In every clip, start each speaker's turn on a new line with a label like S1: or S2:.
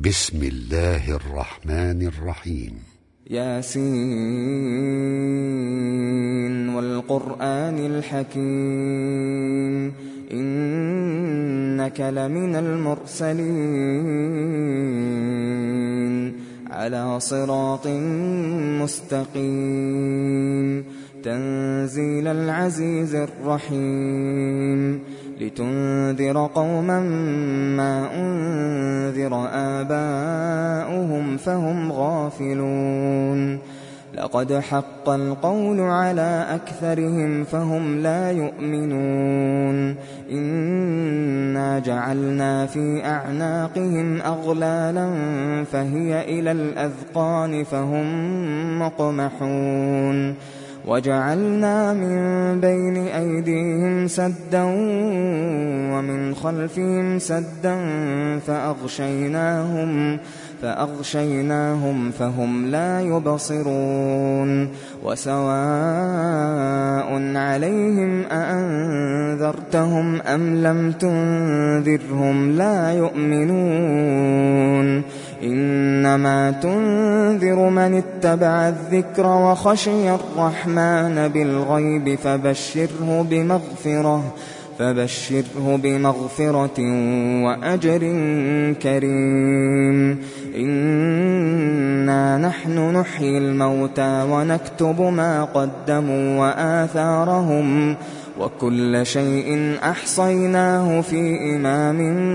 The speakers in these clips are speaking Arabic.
S1: بسم الله الرحمن الرحيم.
S2: ياسين والقرآن الحكيم إنك لمن المرسلين على صراط مستقيم تنزيل العزيز الرحيم لتنذر قوما ما أنذر آباؤهم فهم غافلون لقد حق القول على أكثرهم فهم لا يؤمنون إنا جعلنا في أعناقهم أغلالا فهي إلى الأذقان فهم مقمحون وجعلنا من بين أيديهم سدا ومن خلفهم سدا فأغشيناهم فهم لا يبصرون وسواء عليهم أأنذرتهم أم لم تنذرهم لا يؤمنون إنما تنذر من اتبع الذكر وخشي الرحمن بالغيب فبشره بمغفرة وأجر كريم إنا نحن نحيي الموتى ونكتب ما قدموا وآثارهم وكل شيء أحصيناه في إمام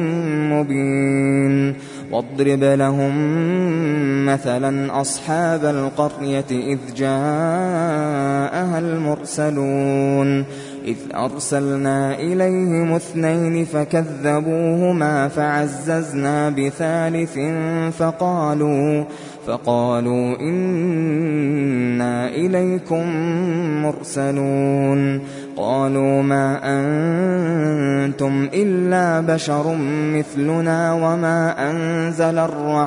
S2: مبين واضرب لهم مثلا أصحاب القرية إذ جاءها المرسلون إذ أرسلنا إليهم 2 فكذبوهما فعززنا بثالث فقالوا إنا إليكم مرسلون قالوا ما أنتم إلا بشر مثلنا وما أنزل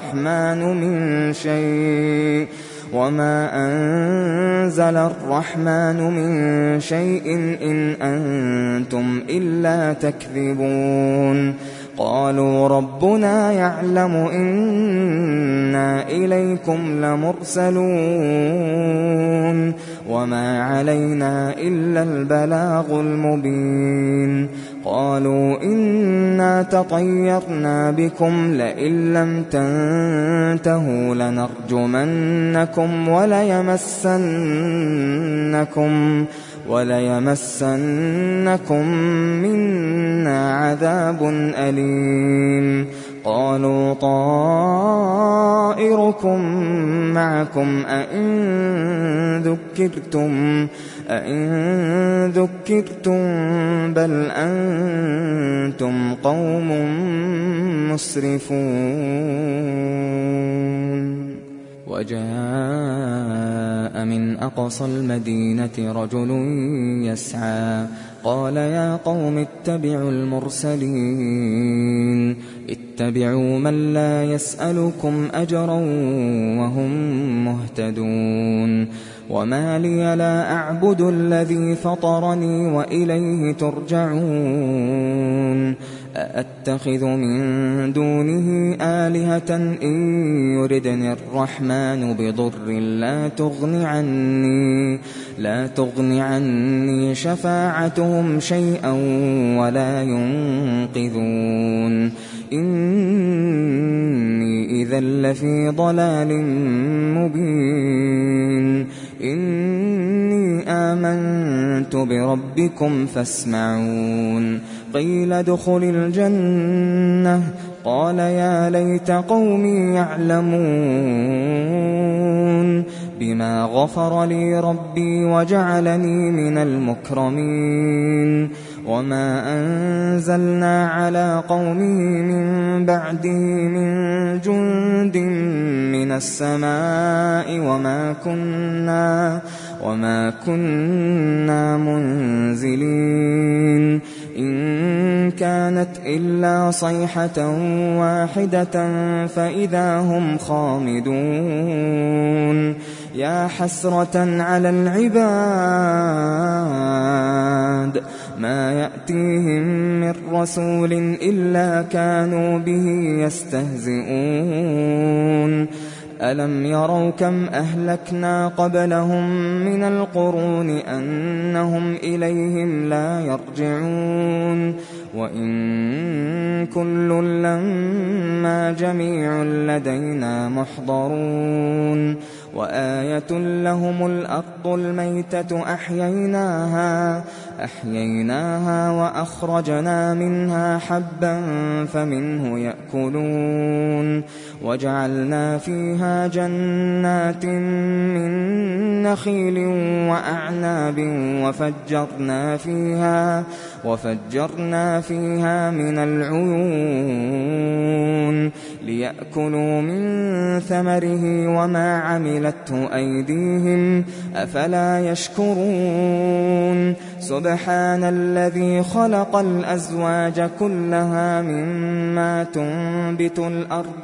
S2: الرحمن من شيء إن أنتم إلا تكذبون قالوا ربنا يعلم إنا إليكم لمرسلون وما علينا إلا البلاغ المبين قالوا إنا تطيرنا بكم لئن لم تنتهوا لنرجمنكم وليمسنكم منا عذاب أليم قالوا طائركم معكم أئن ذكرتم بل أنتم قوم مسرفون وجاء من أقصى المدينة رجل يسعى قال يا قوم اتبعوا المرسلين اتبعوا من لا يسألكم أجرا وهم مهتدون وما لي لا أعبد الذي فطرني وإليه ترجعون أأتخذ من دونه آلهة إن يردني الرحمن بضر لا تغن عني شفاعتهم شيئا ولا ينقذون إني إذا لفي ضلال مبين إني آمنت بربكم فاسمعون قيل ادخل الجنة قال يا ليت قومي يعلمون بما غفر لي ربي وجعلني من المكرمين وما أنزلنا على قومه من بعده من جند من السماء وما كنا منزلين إن كانت إلا صيحة واحدة فإذا هم خامدون يا حسرة على العباد ما يأتيهم من رسول إلا كانوا به يستهزئون ألم يروا كم أهلكنا قبلهم من القرون أنهم إليهم لا يرجعون وإن كل لما جميع لدينا محضرون وآية لهم الأرض الميتة أحييناها وأخرجنا منها حبا فمنه يأكلون وجعلنا فيها جنات من نخيل وأعناب وفجرنا فيها من العيون ليأكلوا من ثمره وما عملته أيديهم أفلا يشكرون سبحان الذي خلق الأزواج كلها مما تنبت الأرض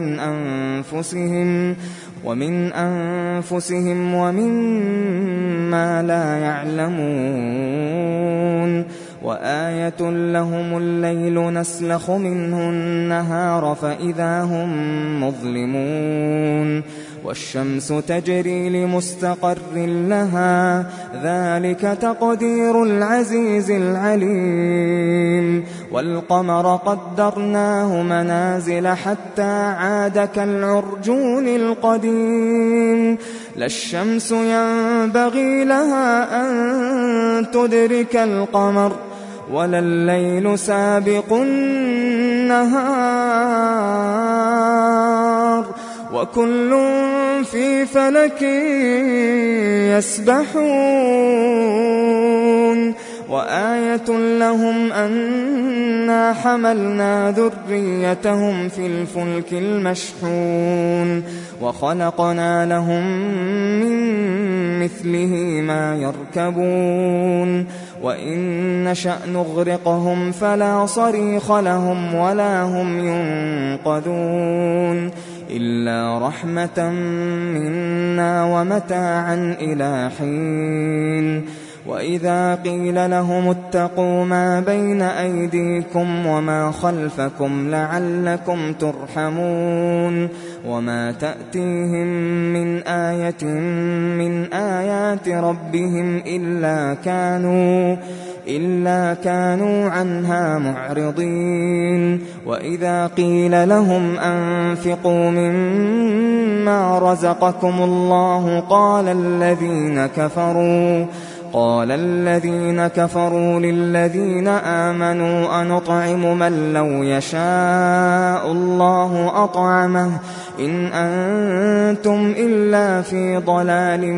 S2: ومن أنفسهم ومما لا يعلمون وآية لهم الليل نسلخ منه النهار فإذا هم مظلمون والشمس تجري لمستقر لها ذلك تقدير العزيز العليم والقمر قدرناه منازل حتى عاد كالعرجون القديم لا الشمس ينبغي لها أن تدرك القمر ولا الليل سابق النهار وكل في فلك يسبحون وآية لهم أنا حملنا ذريتهم في الفلك المشحون وخلقنا لهم من مثله ما يركبون وإن نشأ نغرقهم فلا صريخ لهم ولا هم ينقذون إلا رحمة منا ومتاعا إلى حين وإذا قيل لهم اتقوا ما بين أيديكم وما خلفكم لعلكم ترحمون وما تأتيهم من آية من آيات ربهم إلا كانوا عنها معرضين وإذا قيل لهم أنفقوا مما رزقكم الله قال الذين كفروا للذين آمنوا أنطعم من لو يشاء الله أطعمه إن أنتم إلا في ضلال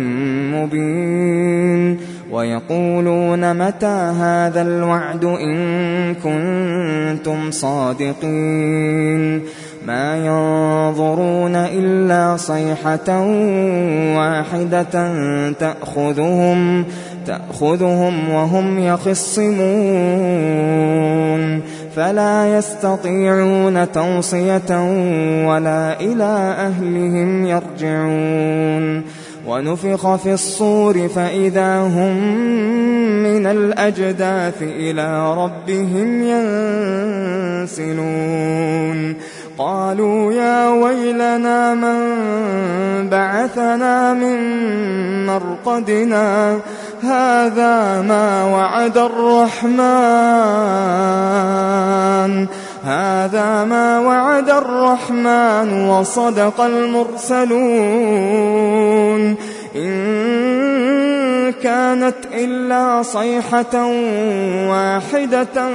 S2: مبين ويقولون متى هذا الوعد إن كنتم صادقين ما ينظرون إلا صيحة واحدة تأخذهم وهم يخصمون فلا يستطيعون توصية ولا إلى أهلهم يرجعون ونفخ في الصور فإذا هم من الأجداث إلى ربهم ينسلون قالوا يا ويلنا من بعثنا من مرقدنا هذا ما وعد الرحمن وصدق المرسلون إن كانت إلا صيحة واحدة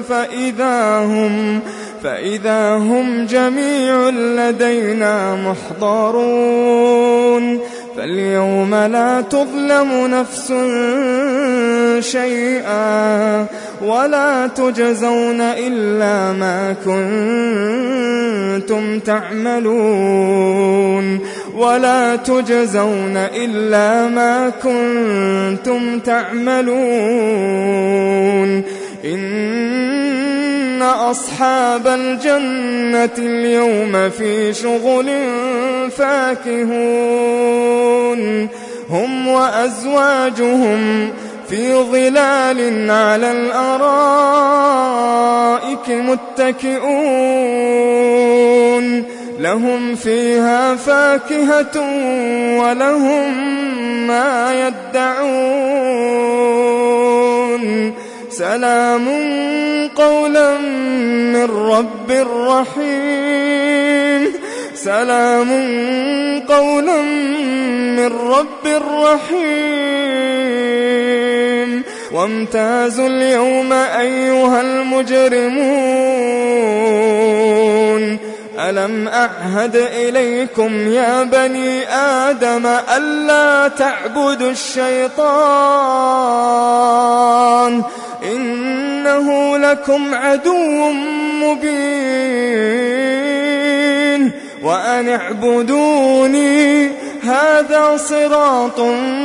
S2: فإذا هم جميع لدينا محضرون فاليوم لا تظلم نفس شيئا ولا تجزون إلا ما كنتم تعملون إن أصحاب الجنة اليوم في شغل فاكهون هم وأزواجهم في ظلال على الأرائك متكئون لهم فيها فاكهة ولهم ما يدعون سلام قولا من رب رحيم سلام قولا من رب رحيم وامتازوا اليوم أيها المجرمون ألم أعهد إليكم يا بني آدم ألا تعبدوا الشيطان إنه لكم عدو مبين وأن اعبدوني هذا صراط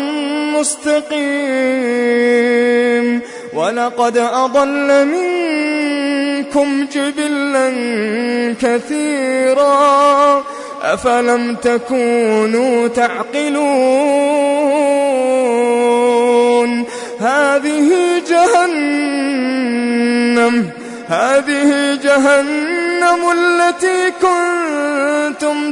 S2: مستقيم ولقد أضل منكم جبلا كثيرا أفلم تكونوا تعقلون هذه جهنم التي كنتم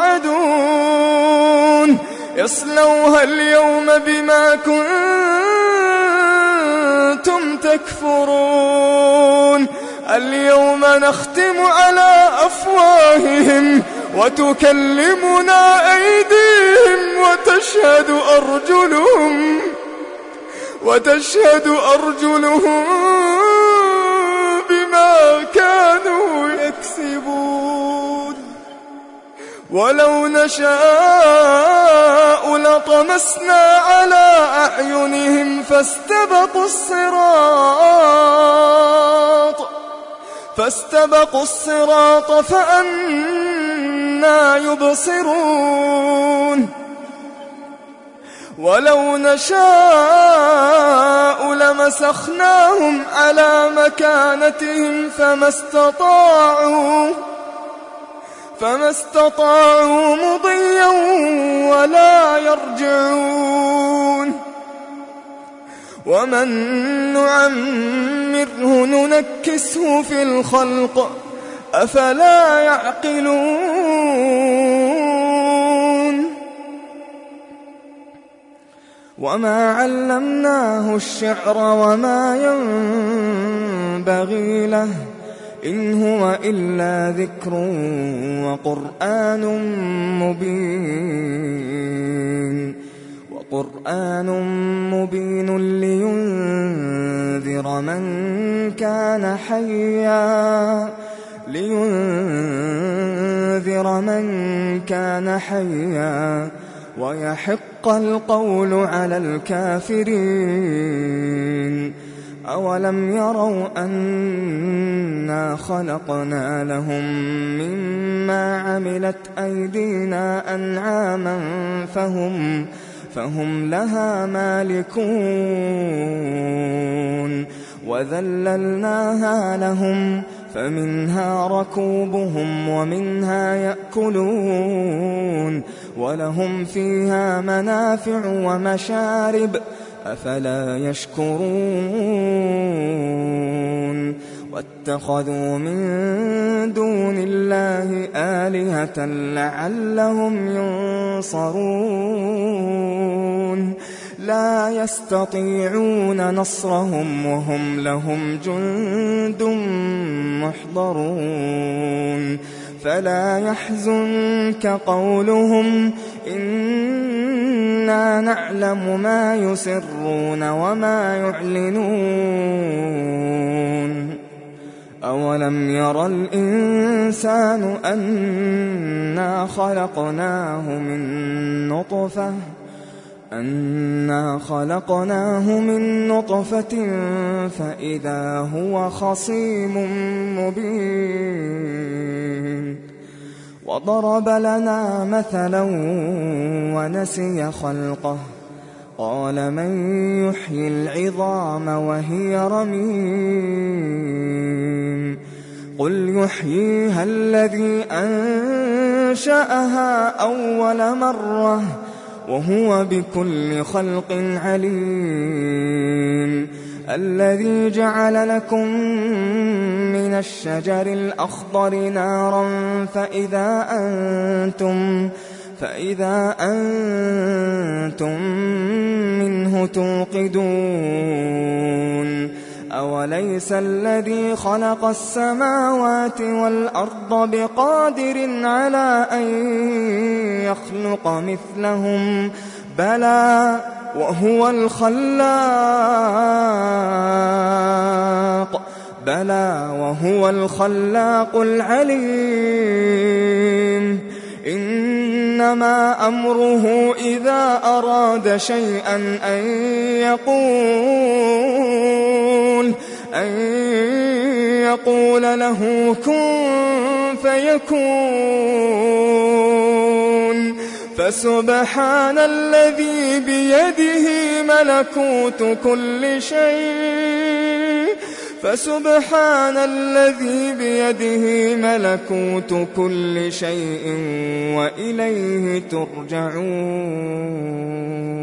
S2: توعدون اصلوها اليوم بما كنتم تكفرون اليوم نختم على أفواههم وتكلمنا أيديهم وتشهد أرجلهم بما كانوا يكسبون ولو نشاء لطمسنا على أعينهم فاستبقوا الصراط فأنى يبصرون ولو نشاء لمسخناهم على مكانتهم فما استطاعوا مضيا ولا يرجعون ومن نعمره ننكسه في الخلق أفلا يعقلون وما علمناه الشعر وما ينبغي له إن هو إلا ذكر وقرآن مبين لينذر من كان حيا ويحق القول على الكافرين أولم يروا أنا خلقنا لهم مما عملت أيدينا أنعاما فهم لها مالكون وذللناها لهم فمنها ركوبهم ومنها يأكلون ولهم فيها منافع ومشارب أفلا يشكرون واتخذوا من دون الله آلهة لعلهم ينصرون لا يستطيعون نصرهم وهم لهم جند محضرون فلا يحزنك قولهم إنا نعلم ما يسرون وما يعلنون أولم يرى الإنسان أنا خلقناه من نطفة فإذا هو خصيم مبين وضرب لنا مثلا ونسي خلقه قال من يحيي العظام وهي رميم قل يحييها الذي أنشأها أول مرة وهو بكل خلق عليم الذي جعل لكم من الشجر الأخضر نارا فإذا أنتم منه توقدون أوليس الذي خلق السماوات والأرض بقادر على أن يخلق مثلهم بلى وهو الخلاق العليم إنما أمره إذا أراد شيئا أن يقول له كن فيكون فسبحان الذي بيده ملكوت كل شيء وإليه ترجعون.